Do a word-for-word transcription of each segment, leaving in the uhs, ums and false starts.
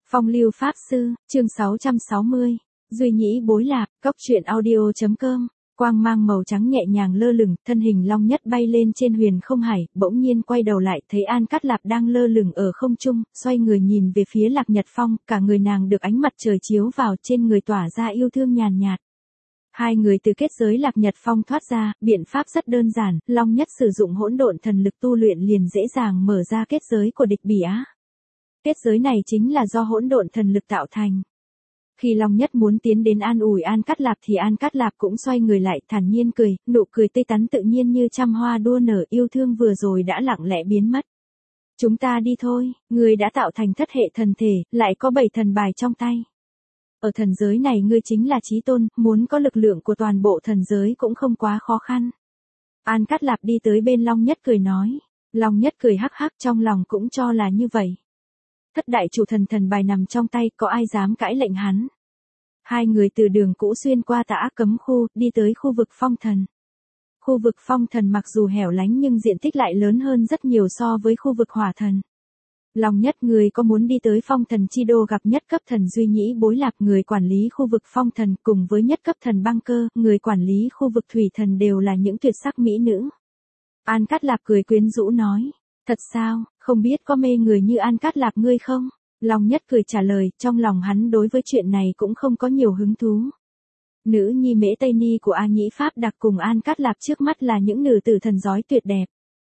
Phong lưu pháp sư, chương sáu trăm sáu mươi. Duy nhĩ bối lạc, cốc truyện audio.com. Quang mang màu trắng nhẹ nhàng lơ lửng, thân hình Long Nhất bay lên trên huyền không hải, bỗng nhiên quay đầu lại thấy An Cát Lạp đang lơ lửng ở không trung, xoay người nhìn về phía Lạc Nhật Phong, cả người nàng được ánh mặt trời chiếu vào, trên người tỏa ra yêu thương nhàn nhạt. Hai người từ kết giới Lạc Nhật Phong thoát ra, biện pháp rất đơn giản, Long Nhất sử dụng hỗn độn thần lực tu luyện liền dễ dàng mở ra kết giới của địch bỉ á. Kết giới này chính là do hỗn độn thần lực tạo thành. Khi Long Nhất muốn tiến đến an ủi An Cát Lạp thì An Cát Lạp cũng xoay người lại, thản nhiên cười, nụ cười tươi tắn tự nhiên như trăm hoa đua nở, yêu thương vừa rồi đã lặng lẽ biến mất. Chúng ta đi thôi, ngươi đã tạo thành thất hệ thần thể, lại có bảy thần bài trong tay. Ở thần giới này ngươi chính là chí tôn, muốn có lực lượng của toàn bộ thần giới cũng không quá khó khăn. An Cát Lạp đi tới bên Long Nhất cười nói. Long Nhất cười hắc hắc, trong lòng cũng cho là như vậy. Thất đại chủ thần thần bài nằm trong tay, có ai dám cãi lệnh hắn. Hai người từ đường cũ xuyên qua tà cấm khu, đi tới khu vực phong thần. Khu vực phong thần mặc dù hẻo lánh nhưng diện tích lại lớn hơn rất nhiều so với khu vực hỏa thần. Long Nhất, người có muốn đi tới phong thần chi đô gặp nhất cấp thần Duy Nhĩ Bối Lạc, người quản lý khu vực phong thần, cùng với nhất cấp thần Băng Cơ, người quản lý khu vực thủy thần đều là những tuyệt sắc mỹ nữ. An Cát Lạp cười quyến rũ nói. Thật sao, không biết có mê người như An Cát Lạp ngươi không? Long Nhất cười trả lời, trong lòng hắn đối với chuyện này cũng không có nhiều hứng thú. Nữ nhi Mễ Tây Ni của A Nhĩ Pháp Đặc cùng An Cát Lạp trước mắt là những nữ tử thần giói tuyệt đẹp.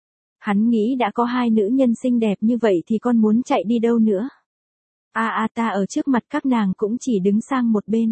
Hắn nghĩ đã có hai nữ nhân xinh đẹp như vậy thì con muốn chạy đi đâu nữa? A a ta ở trước mặt các nàng cũng chỉ đứng sang một bên.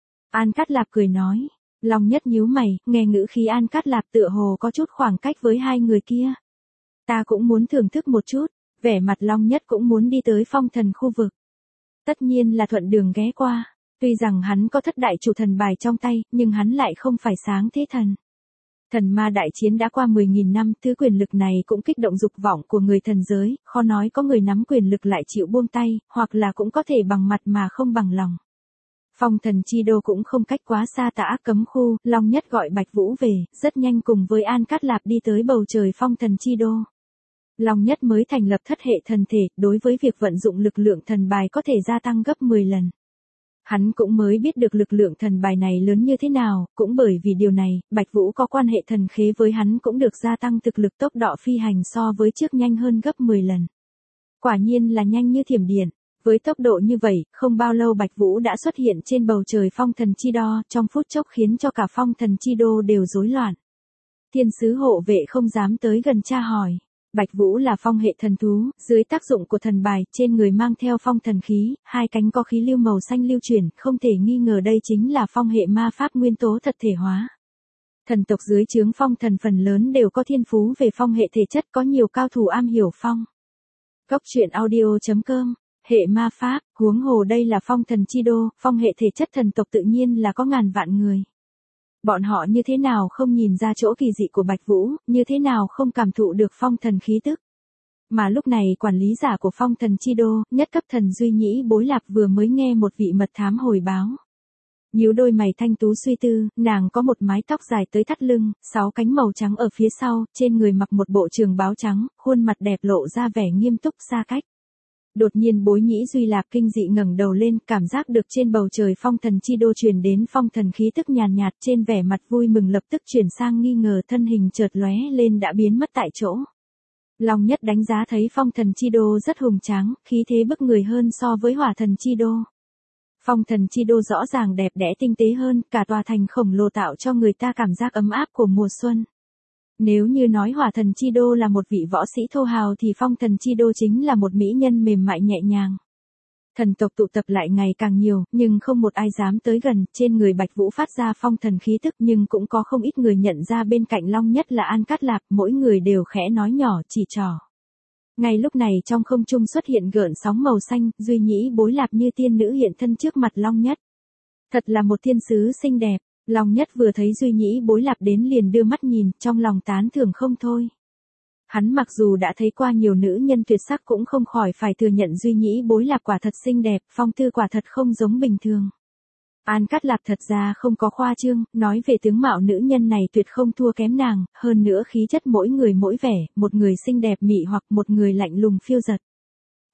An Cát Lạp cười nói. Long Nhất nhíu mày, nghe ngữ khí An Cát Lạp tựa hồ có chút khoảng cách với hai người kia. Ta cũng muốn thưởng thức một chút, vẻ mặt Long Nhất cũng muốn đi tới phong thần khu vực. Tất nhiên là thuận đường ghé qua, tuy rằng hắn có thất đại chủ thần bài trong tay, nhưng hắn lại không phải sáng thế thần. Thần ma đại chiến đã qua mười nghìn năm, thứ quyền lực này cũng kích động dục vọng của người thần giới, khó nói có người nắm quyền lực lại chịu buông tay, hoặc là cũng có thể bằng mặt mà không bằng lòng. Phong thần chi đô cũng không cách quá xa tà cấm khu, Long Nhất gọi Bạch Vũ về, rất nhanh cùng với An Cát Lạp đi tới bầu trời phong thần chi đô. Long Nhất mới thành lập thất hệ thần thể, đối với việc vận dụng lực lượng thần bài có thể gia tăng gấp mười lần. Hắn cũng mới biết được lực lượng thần bài này lớn như thế nào, cũng bởi vì điều này, Bạch Vũ có quan hệ thần khế với hắn cũng được gia tăng thực lực tốc độ phi hành so với trước nhanh hơn gấp mười lần. Quả nhiên là nhanh như thiểm điện. Với tốc độ như vậy, không bao lâu Bạch Vũ đã xuất hiện trên bầu trời phong thần chi đô, trong phút chốc khiến cho cả phong thần chi đô đều rối loạn. Thiên sứ hộ vệ không dám tới gần tra hỏi. Bạch Vũ là phong hệ thần thú, dưới tác dụng của thần bài, trên người mang theo phong thần khí, hai cánh có khí lưu màu xanh lưu chuyển, không thể nghi ngờ đây chính là phong hệ ma pháp nguyên tố thật thể hóa. Thần tộc dưới trướng phong thần phần lớn đều có thiên phú về phong hệ thể chất, có nhiều cao thủ am hiểu phong. Cốc truyện audio.com. Hệ ma pháp, huống hồ đây là phong thần chi đô, phong hệ thể chất thần tộc tự nhiên là có ngàn vạn người. Bọn họ như thế nào không nhìn ra chỗ kỳ dị của Bạch Vũ, như thế nào không cảm thụ được phong thần khí tức. Mà lúc này quản lý giả của phong thần chi đô, nhất cấp thần Duy Nhĩ Bối Lạc vừa mới nghe một vị mật thám hồi báo. Nhíu đôi mày thanh tú suy tư, nàng có một mái tóc dài tới thắt lưng, sáu cánh màu trắng ở phía sau, trên người mặc một bộ trường bào trắng, khuôn mặt đẹp lộ ra vẻ nghiêm túc xa cách. Đột nhiên Bối Nhĩ Duy Lạc kinh dị ngẩng đầu lên, cảm giác được trên bầu trời phong thần chi đô truyền đến phong thần khí tức nhàn nhạt, trên vẻ mặt vui mừng lập tức chuyển sang nghi ngờ, thân hình chợt lóe lên đã biến mất tại chỗ. Long Nhất đánh giá thấy phong thần chi đô rất hùng tráng, khí thế bức người hơn so với hỏa thần chi đô. Phong thần chi đô rõ ràng đẹp đẽ tinh tế hơn, cả tòa thành khổng lồ tạo cho người ta cảm giác ấm áp của mùa xuân. Nếu như nói hỏa thần chi đô là một vị võ sĩ thô hào thì phong thần chi đô chính là một mỹ nhân mềm mại nhẹ nhàng. Thần tộc tụ tập lại ngày càng nhiều, nhưng không một ai dám tới gần, trên người Bạch Vũ phát ra phong thần khí tức nhưng cũng có không ít người nhận ra bên cạnh Long Nhất là An Cát Lạp, mỗi người đều khẽ nói nhỏ chỉ trỏ. Ngay lúc này trong không trung xuất hiện gợn sóng màu xanh, Duy Nhĩ Bối Lạc như tiên nữ hiện thân trước mặt Long Nhất. Thật là một thiên sứ xinh đẹp. Long Nhất vừa thấy Duy Nhĩ Bối Lạc đến liền đưa mắt nhìn, trong lòng tán thưởng không thôi. Hắn mặc dù đã thấy qua nhiều nữ nhân tuyệt sắc cũng không khỏi phải thừa nhận Duy Nhĩ Bối Lạc quả thật xinh đẹp, phong tư quả thật không giống bình thường. An Cát Lạp thật ra không có khoa trương, nói về tướng mạo nữ nhân này tuyệt không thua kém nàng, hơn nữa khí chất mỗi người mỗi vẻ, một người xinh đẹp mị hoặc một người lạnh lùng phiêu dật.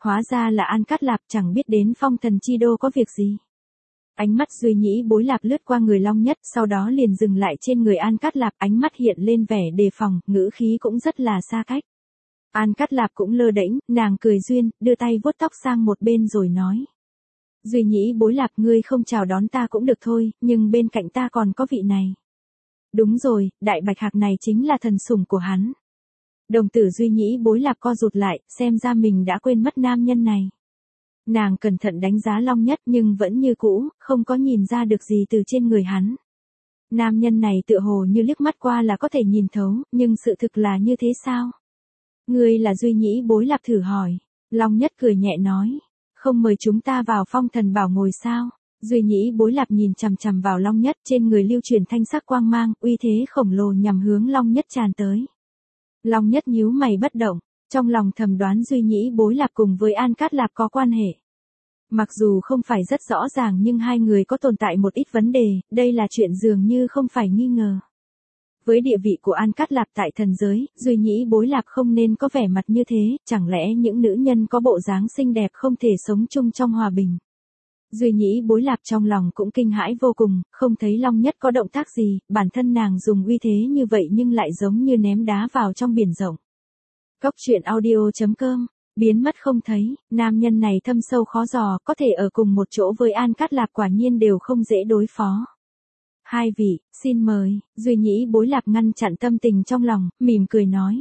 Hóa ra là An Cát Lạp, chẳng biết đến Phong Thần Chi Đô có việc gì. Ánh mắt Duy Nhĩ Bối Lạp lướt qua người Long Nhất, sau đó liền dừng lại trên người An Cát Lạp, ánh mắt hiện lên vẻ đề phòng, ngữ khí cũng rất là xa cách. An Cát Lạp cũng lơ đễnh, nàng cười duyên, đưa tay vuốt tóc sang một bên rồi nói. Duy Nhĩ Bối Lạp, ngươi không chào đón ta cũng được thôi, nhưng bên cạnh ta còn có vị này. Đúng rồi, đại bạch hạc này chính là thần sủng của hắn. Đồng tử Duy Nhĩ Bối Lạp co rụt lại, xem ra mình đã quên mất nam nhân này. Nàng cẩn thận đánh giá Long Nhất nhưng vẫn như cũ, không có nhìn ra được gì từ trên người hắn. Nam nhân này tựa hồ như liếc mắt qua là có thể nhìn thấu, nhưng sự thực là như thế sao? Ngươi là Duy Nhĩ Bối Lạp, thử hỏi. Long Nhất cười nhẹ nói. Không mời chúng ta vào Phong Thần Bảo ngồi sao? Duy Nhĩ Bối Lạp nhìn chằm chằm vào Long Nhất, trên người lưu truyền thanh sắc quang mang, uy thế khổng lồ nhằm hướng Long Nhất tràn tới. Long Nhất nhíu mày bất động, trong lòng thầm đoán Duy Nhĩ Bối Lạp cùng với An Cát Lạp có quan hệ. Mặc dù không phải rất rõ ràng nhưng hai người có tồn tại một ít vấn đề, đây là chuyện dường như không phải nghi ngờ. Với địa vị của An Cát Lạp tại thần giới, Duy Nhĩ Bối Lạp không nên có vẻ mặt như thế, chẳng lẽ những nữ nhân có bộ dáng xinh đẹp không thể sống chung trong hòa bình. Duy Nhĩ Bối Lạp trong lòng cũng kinh hãi vô cùng, không thấy Long Nhất có động tác gì, bản thân nàng dùng uy thế như vậy nhưng lại giống như ném đá vào trong biển rộng. Cốc truyện audio chấm com, biến mất không thấy, nam nhân này thâm sâu khó dò, có thể ở cùng một chỗ với An Cát Lạp quả nhiên đều không dễ đối phó. Hai vị, xin mời, Duy Nhĩ Bối Lạp ngăn chặn tâm tình trong lòng, mỉm cười nói.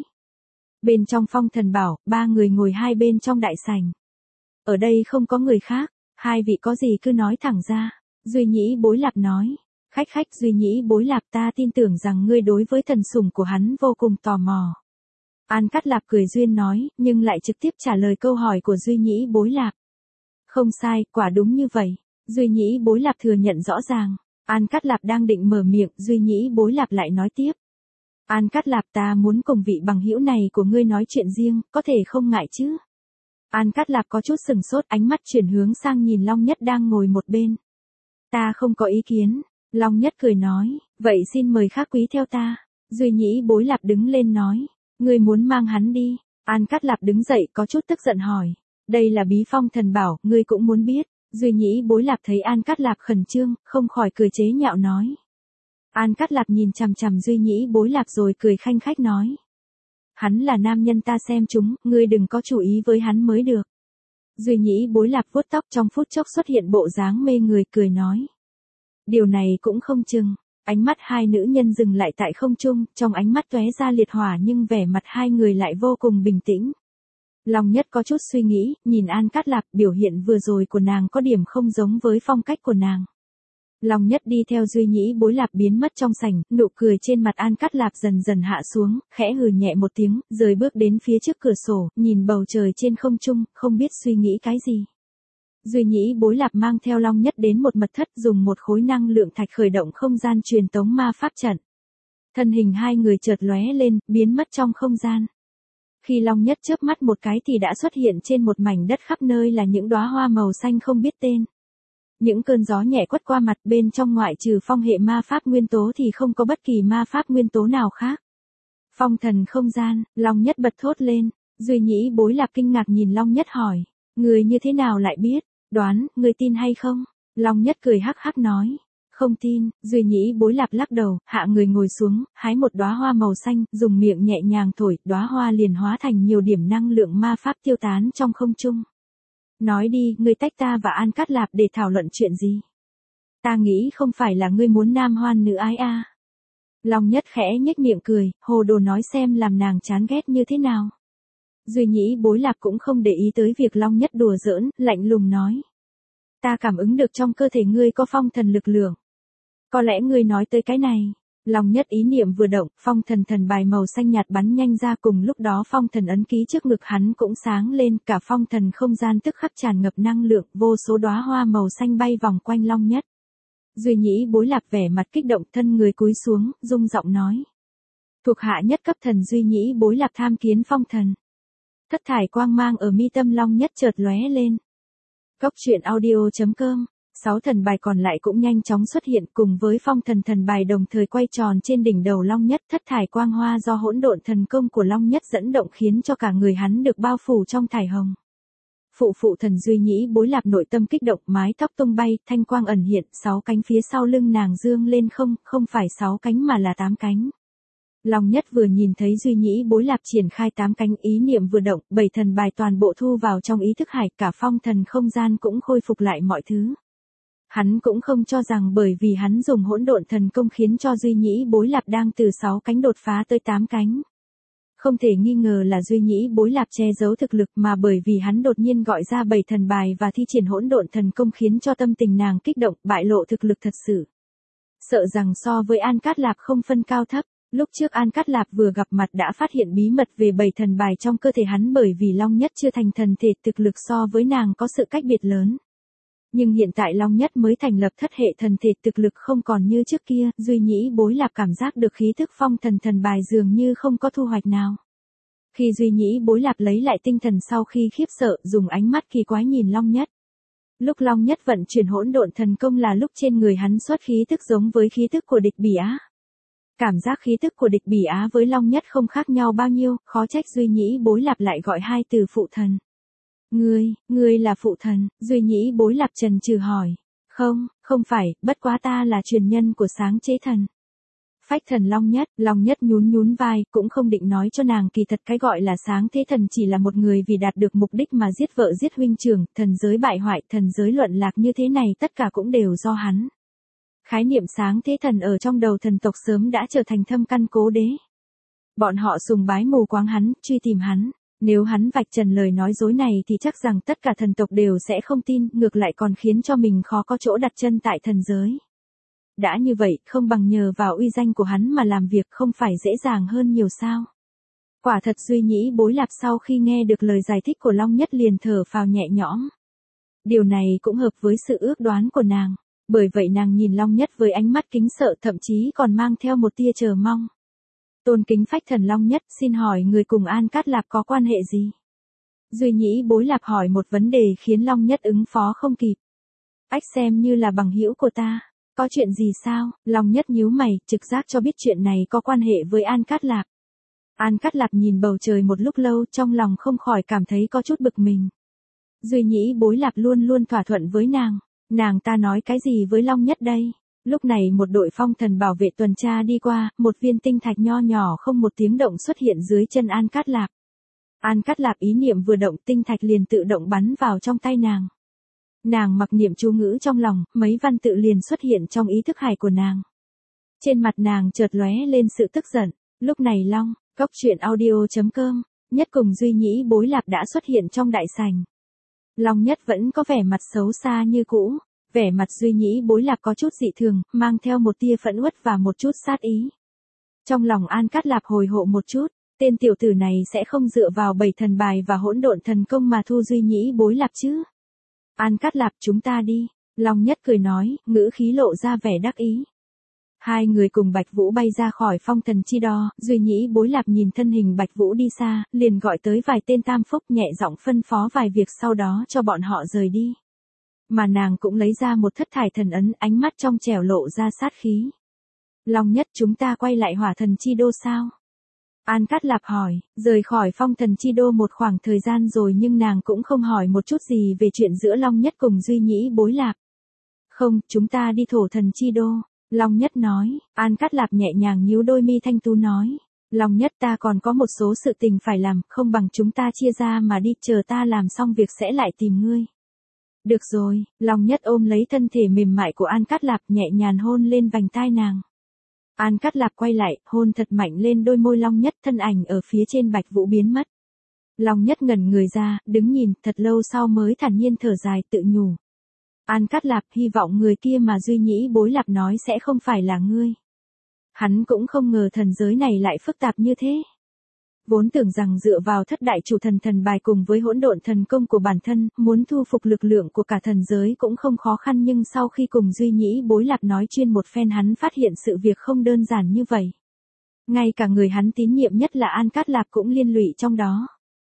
Bên trong Phong Thần Bảo, ba người ngồi hai bên trong đại sảnh. Ở đây không có người khác, hai vị có gì cứ nói thẳng ra. Duy Nhĩ Bối Lạp nói. Khách khách Duy Nhĩ Bối Lạp, ta tin tưởng rằng ngươi đối với thần sủng của hắn vô cùng tò mò. An Cát Lạp cười duyên nói, nhưng lại trực tiếp trả lời câu hỏi của Duy Nhĩ Bối Lạp. Không sai, quả đúng như vậy. Duy Nhĩ Bối Lạp thừa nhận rõ ràng. An Cát Lạp đang định mở miệng, Duy Nhĩ Bối Lạp lại nói tiếp. An Cát Lạp, ta muốn cùng vị bằng hữu này của ngươi nói chuyện riêng, có thể không ngại chứ? An Cát Lạp có chút sừng sốt, ánh mắt chuyển hướng sang nhìn Long Nhất đang ngồi một bên. Ta không có ý kiến. Long Nhất cười nói, vậy xin mời khác quý theo ta. Duy Nhĩ Bối Lạp đứng lên nói, ngươi muốn mang hắn đi. An Cát Lạp đứng dậy có chút tức giận hỏi, đây là bí phong thần bảo, ngươi cũng muốn biết. Duy Nhĩ Bối Lạp thấy An Cát Lạp khẩn trương, không khỏi cười chế nhạo nói. An Cát Lạp nhìn chằm chằm Duy Nhĩ Bối Lạp rồi cười khanh khách nói. Hắn là nam nhân ta xem chúng, ngươi đừng có chú ý với hắn mới được. Duy Nhĩ Bối Lạp vuốt tóc trong phút chốc xuất hiện bộ dáng mê người, cười nói. Điều này cũng không chừng. Ánh mắt hai nữ nhân dừng lại tại không trung, trong ánh mắt tóe ra liệt hỏa nhưng vẻ mặt hai người lại vô cùng bình tĩnh. Long Nhất có chút suy nghĩ, nhìn An Cát Lạp, biểu hiện vừa rồi của nàng có điểm không giống với phong cách của nàng. Long Nhất đi theo Duy Nhĩ Bối Lạp biến mất trong sảnh, nụ cười trên mặt An Cát Lạp dần dần hạ xuống, khẽ hừ nhẹ một tiếng, rời bước đến phía trước cửa sổ, nhìn bầu trời trên không trung, không biết suy nghĩ cái gì. Duy Nhĩ Bối Lạp mang theo Long Nhất đến một mật thất, dùng một khối năng lượng thạch khởi động không gian truyền tống ma pháp trận. Thân hình hai người chợt lóe lên, biến mất trong không gian. Khi Long Nhất chớp mắt một cái thì đã xuất hiện trên một mảnh đất, khắp nơi là những đóa hoa màu xanh không biết tên. Những cơn gió nhẹ quất qua mặt, bên trong ngoại trừ phong hệ ma pháp nguyên tố thì không có bất kỳ ma pháp nguyên tố nào khác. Phong thần không gian, Long Nhất bật thốt lên. Duy Nhĩ Bối Lạp kinh ngạc nhìn Long Nhất hỏi, người như thế nào lại biết? Đoán, người tin hay không? Long Nhất cười hắc hắc nói. Không tin. Duy Nhĩ Bối Lạp lắc đầu, hạ người ngồi xuống, hái một đóa hoa màu xanh, dùng miệng nhẹ nhàng thổi, đóa hoa liền hóa thành nhiều điểm năng lượng ma pháp tiêu tán trong không trung. Nói đi, ngươi tách ta và An Cát Lạp để thảo luận chuyện gì? Ta nghĩ không phải là ngươi muốn nam hoan nữ ái a. Long Nhất khẽ nhếch miệng cười, hồ đồ nói xem làm nàng chán ghét như thế nào. Duy Nhĩ Bối Lạp cũng không để ý tới việc Long Nhất đùa giỡn, lạnh lùng nói. Ta cảm ứng được trong cơ thể ngươi có phong thần lực lượng. Có lẽ ngươi nói tới cái này. Long Nhất ý niệm vừa động, phong thần thần bài màu xanh nhạt bắn nhanh ra, cùng lúc đó phong thần ấn ký trước ngực hắn cũng sáng lên, cả phong thần không gian tức khắc tràn ngập năng lượng, vô số đóa hoa màu xanh bay vòng quanh Long Nhất. Duy Nhĩ Bối Lạp vẻ mặt kích động, thân người cúi xuống, rung giọng nói. Thuộc hạ nhất cấp thần Duy Nhĩ Bối Lạp tham kiến phong thần. Thất thải quang mang ở mi tâm Long Nhất chợt lóe lên. Cốc truyện audio chấm com. Sáu thần bài còn lại cũng nhanh chóng xuất hiện, cùng với phong thần thần bài đồng thời quay tròn trên đỉnh đầu Long Nhất. Thất thải quang hoa do hỗn độn thần công của Long Nhất dẫn động khiến cho cả người hắn được bao phủ trong thải hồng. Phụ phụ thần Duy Nhĩ Bối Lạp nội tâm kích động, mái tóc tung bay, thanh quang ẩn hiện, sáu cánh phía sau lưng nàng dương lên không, không phải sáu cánh mà là tám cánh. Long Nhất vừa nhìn thấy Duy Nhĩ Bối Lạp triển khai tám cánh, ý niệm vừa động, bảy thần bài toàn bộ thu vào trong ý thức hải, cả phong thần không gian cũng khôi phục lại mọi thứ. Hắn cũng không cho rằng bởi vì hắn dùng hỗn độn thần công khiến cho Duy Nhĩ Bối Lạp đang từ sáu cánh đột phá tới tám cánh. Không thể nghi ngờ là Duy Nhĩ Bối Lạp che giấu thực lực, mà bởi vì hắn đột nhiên gọi ra bảy thần bài và thi triển hỗn độn thần công khiến cho tâm tình nàng kích động, bại lộ thực lực thật sự. Sợ rằng so với An Cát Lạp không phân cao thấp, lúc trước An Cát Lạp vừa gặp mặt đã phát hiện bí mật về bảy thần bài trong cơ thể hắn, bởi vì Long Nhất chưa thành thần thể, thực lực so với nàng có sự cách biệt lớn. Nhưng hiện tại Long Nhất mới thành lập thất hệ thần thể, thực lực không còn như trước kia, Duy Nhĩ Bối Lạp cảm giác được khí thức phong thần thần bài dường như không có thu hoạch nào. Khi Duy Nhĩ Bối Lạp lấy lại tinh thần sau khi khiếp sợ, dùng ánh mắt kỳ quái nhìn Long Nhất. Lúc Long Nhất vận chuyển hỗn độn thần công là lúc trên người hắn xuất khí thức giống với khí thức của địch Bỉ Á. Cảm giác khí thức của địch Bỉ Á với Long Nhất không khác nhau bao nhiêu, khó trách Duy Nhĩ Bối Lạp lại gọi hai từ phụ thần. Ngươi, ngươi là phụ thần, Duy Nhĩ Bối Lạp trần trừ hỏi. Không, không phải, bất quá ta là truyền nhân của sáng chế thần. Phách thần Long Nhất, Long Nhất nhún nhún vai, cũng không định nói cho nàng kỳ thật cái gọi là sáng thế thần chỉ là một người vì đạt được mục đích mà giết vợ giết huynh trưởng, thần giới bại hoại, thần giới luận lạc như thế này tất cả cũng đều do hắn. Khái niệm sáng thế thần ở trong đầu thần tộc sớm đã trở thành thâm căn cố đế. Bọn họ sùng bái mù quáng hắn, truy tìm hắn. Nếu hắn vạch trần lời nói dối này thì chắc rằng tất cả thần tộc đều sẽ không tin, ngược lại còn khiến cho mình khó có chỗ đặt chân tại thần giới. Đã như vậy, không bằng nhờ vào uy danh của hắn mà làm việc không phải dễ dàng hơn nhiều sao. Quả thật Duy Nhĩ Bối Lạp sau khi nghe được lời giải thích của Long Nhất liền thở phào nhẹ nhõm. Điều này cũng hợp với sự ước đoán của nàng. Bởi vậy nàng nhìn Long Nhất với ánh mắt kính sợ, thậm chí còn mang theo một tia chờ mong. Tôn kính phách thần Long Nhất, xin hỏi người cùng An Cát Lạp có quan hệ gì? Duy Nhĩ Bối Lạp hỏi một vấn đề khiến Long Nhất ứng phó không kịp. Ách xem như là bằng hữu của ta. Có chuyện gì sao? Long Nhất nhíu mày, trực giác cho biết chuyện này có quan hệ với An Cát Lạp. An Cát Lạp nhìn bầu trời một lúc lâu, trong lòng không khỏi cảm thấy có chút bực mình. Duy Nhĩ Bối Lạp luôn luôn thỏa thuận với nàng. Nàng ta nói cái gì với Long Nhất đây? Lúc này một đội phong thần bảo vệ tuần tra đi qua, một viên tinh thạch nho nhỏ không một tiếng động xuất hiện dưới chân An Cát Lạp. An Cát Lạp ý niệm vừa động, tinh thạch liền tự động bắn vào trong tay nàng. Nàng mặc niệm chú ngữ trong lòng, mấy văn tự liền xuất hiện trong ý thức hải của nàng. Trên mặt nàng chợt lóe lên sự tức giận. Lúc này Long, Cốc Truyện Audio chấm com, Nhất cùng Duy Nhĩ Bối Lạp đã xuất hiện trong đại sảnh. Long Nhất vẫn có vẻ mặt xấu xa như cũ. Vẻ mặt Duy Nhĩ Bối Lạp có chút dị thường, mang theo một tia phẫn uất và một chút sát ý. Trong lòng An Cát Lạp hồi hộp một chút, tên tiểu tử này sẽ không dựa vào bảy thần bài và hỗn độn thần công mà thu Duy Nhĩ Bối Lạp chứ. An Cát Lạp, chúng ta đi. Long Nhất cười nói, ngữ khí lộ ra vẻ đắc ý. Hai người cùng Bạch Vũ bay ra khỏi phong thần chi đo, Duy Nhĩ Bối Lạp nhìn thân hình Bạch Vũ đi xa, liền gọi tới vài tên tam phúc nhẹ giọng phân phó vài việc sau đó cho bọn họ rời đi. Mà nàng cũng lấy ra một thất thải thần ấn, ánh mắt trong trẻo lộ ra sát khí. Long Nhất, chúng ta quay lại hỏa thần chi đô sao? An Cát Lạp hỏi, rời khỏi phong thần chi đô một khoảng thời gian rồi nhưng nàng cũng không hỏi một chút gì về chuyện giữa Long Nhất cùng Duy Nhĩ Bối Lạp. Không, chúng ta đi thổ thần chi đô. Long Nhất nói. An Cát Lạp nhẹ nhàng nhíu đôi mi thanh tú nói. Long Nhất, ta còn có một số sự tình phải làm, không bằng chúng ta chia ra mà đi, chờ ta làm xong việc sẽ lại tìm ngươi. Được rồi, Long Nhất ôm lấy thân thể mềm mại của An Cát Lạp nhẹ nhàng hôn lên vành tai nàng. An Cát Lạp quay lại, hôn thật mạnh lên đôi môi Long Nhất, thân ảnh ở phía trên Bạch Vũ biến mất. Long Nhất ngẩn người ra, đứng nhìn, thật lâu sau mới thản nhiên thở dài tự nhủ. An Cát Lạp, hy vọng người kia mà Duy Nhĩ Bối Lạp nói sẽ không phải là ngươi. Hắn cũng không ngờ thần giới này lại phức tạp như thế. Vốn tưởng rằng dựa vào thất đại chủ thần thần bài cùng với hỗn độn thần công của bản thân, muốn thu phục lực lượng của cả thần giới cũng không khó khăn, nhưng sau khi cùng Duy Nhĩ Bối Lạp nói chuyên một phen hắn phát hiện sự việc không đơn giản như vậy. Ngay cả người hắn tín nhiệm nhất là An Cát Lạp cũng liên lụy trong đó.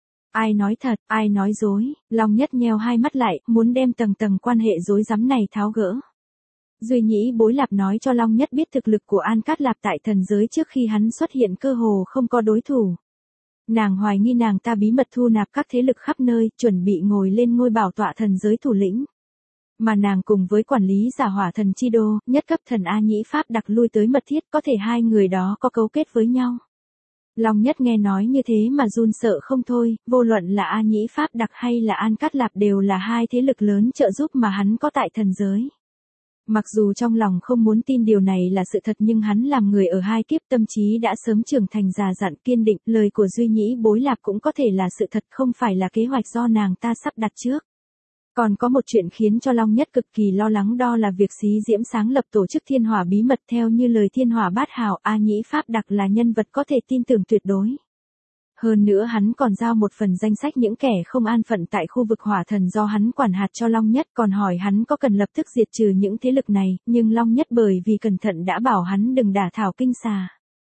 Ai nói thật, ai nói dối, Long Nhất nheo hai mắt lại, muốn đem tầng tầng quan hệ rối rắm này tháo gỡ. Duy Nhĩ Bối Lạp nói cho Long Nhất biết thực lực của An Cát Lạp tại thần giới trước khi hắn xuất hiện cơ hồ không có đối thủ. Nàng hoài nghi nàng ta bí mật thu nạp các thế lực khắp nơi, chuẩn bị ngồi lên ngôi bảo tọa thần giới thủ lĩnh. Mà nàng cùng với quản lý giả hỏa thần chi đô, nhất cấp thần A Nhĩ Pháp đặc lui tới mật thiết, có thể hai người đó có cấu kết với nhau. Long Nhất nghe nói như thế mà run sợ không thôi, vô luận là A Nhĩ Pháp đặc hay là An Cát Lạp đều là hai thế lực lớn trợ giúp mà hắn có tại thần giới. Mặc dù trong lòng không muốn tin điều này là sự thật nhưng hắn làm người ở hai kiếp tâm trí đã sớm trưởng thành già dặn kiên định, lời của Duy Nhĩ Bối Lạp cũng có thể là sự thật không phải là kế hoạch do nàng ta sắp đặt trước. Còn có một chuyện khiến cho Long Nhất cực kỳ lo lắng đó là việc Xí Diễm sáng lập tổ chức Thiên Hỏa bí mật theo như lời Thiên Hỏa Bát Hào, A Nhĩ Pháp đặc là nhân vật có thể tin tưởng tuyệt đối. Hơn nữa hắn còn giao một phần danh sách những kẻ không an phận tại khu vực hỏa thần do hắn quản hạt cho Long Nhất, còn hỏi hắn có cần lập tức diệt trừ những thế lực này, nhưng Long Nhất bởi vì cẩn thận đã bảo hắn đừng đả thảo kinh xà.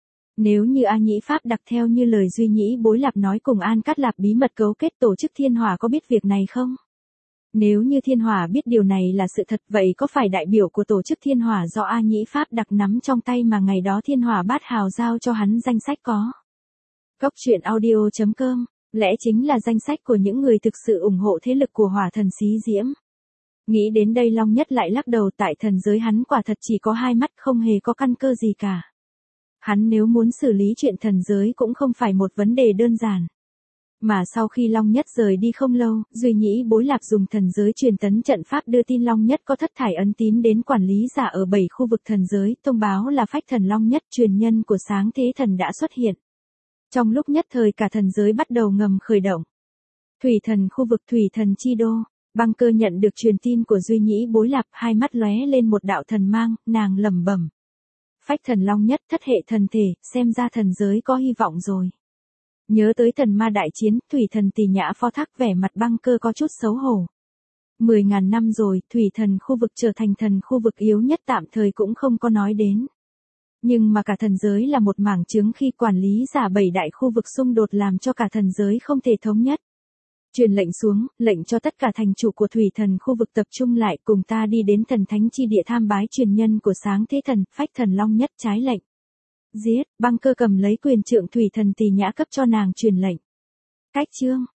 Nếu như A Nhĩ Pháp đặc theo như lời Duy Nhĩ Bối Lạp nói cùng An Cát Lạp bí mật cấu kết tổ chức Thiên Hỏa có biết việc này không? Nếu như Thiên Hỏa biết điều này là sự thật vậy có phải đại biểu của tổ chức Thiên Hỏa do A Nhĩ Pháp đặc nắm trong tay mà ngày đó Thiên Hỏa Bát Hào giao cho hắn danh sách có? Cốc truyện audio chấm com, lẽ chính là danh sách của những người thực sự ủng hộ thế lực của hỏa thần Xí Diễm. Nghĩ đến đây Long Nhất lại lắc đầu, tại thần giới hắn quả thật chỉ có hai mắt không hề có căn cơ gì cả. Hắn nếu muốn xử lý chuyện thần giới cũng không phải một vấn đề đơn giản. Mà sau khi Long Nhất rời đi không lâu, Duy Nhĩ Bối Lạp dùng thần giới truyền tấn trận pháp đưa tin Long Nhất có thất thải ấn tín đến quản lý giả ở bảy khu vực thần giới, thông báo là phách thần Long Nhất truyền nhân của sáng thế thần đã xuất hiện. Trong lúc nhất thời cả thần giới bắt đầu ngầm khởi động. Thủy thần khu vực Thủy thần chi đô, Băng Cơ nhận được truyền tin của Duy Nhĩ Bối Lạp, hai mắt lóe lên một đạo thần mang, nàng lẩm bẩm. Phách thần Long Nhất thất hệ thần thể, xem ra thần giới có hy vọng rồi. Nhớ tới thần ma đại chiến, Thủy thần Tỳ Nhã phó thác, vẻ mặt Băng Cơ có chút xấu hổ. Mười ngàn năm rồi, Thủy thần khu vực trở thành thần khu vực yếu nhất tạm thời cũng không có nói đến. Nhưng mà cả thần giới là một mảng trứng khi quản lý giả bảy đại khu vực xung đột làm cho cả thần giới không thể thống nhất. Truyền lệnh xuống, lệnh cho tất cả thành chủ của Thủy thần khu vực tập trung lại cùng ta đi đến thần thánh chi địa tham bái truyền nhân của sáng thế thần, phách thần Long Nhất trái lệnh. Giết, Băng Cơ cầm lấy quyền trượng Thủy thần Tỳ Nhã cấp cho nàng truyền lệnh. Cách chương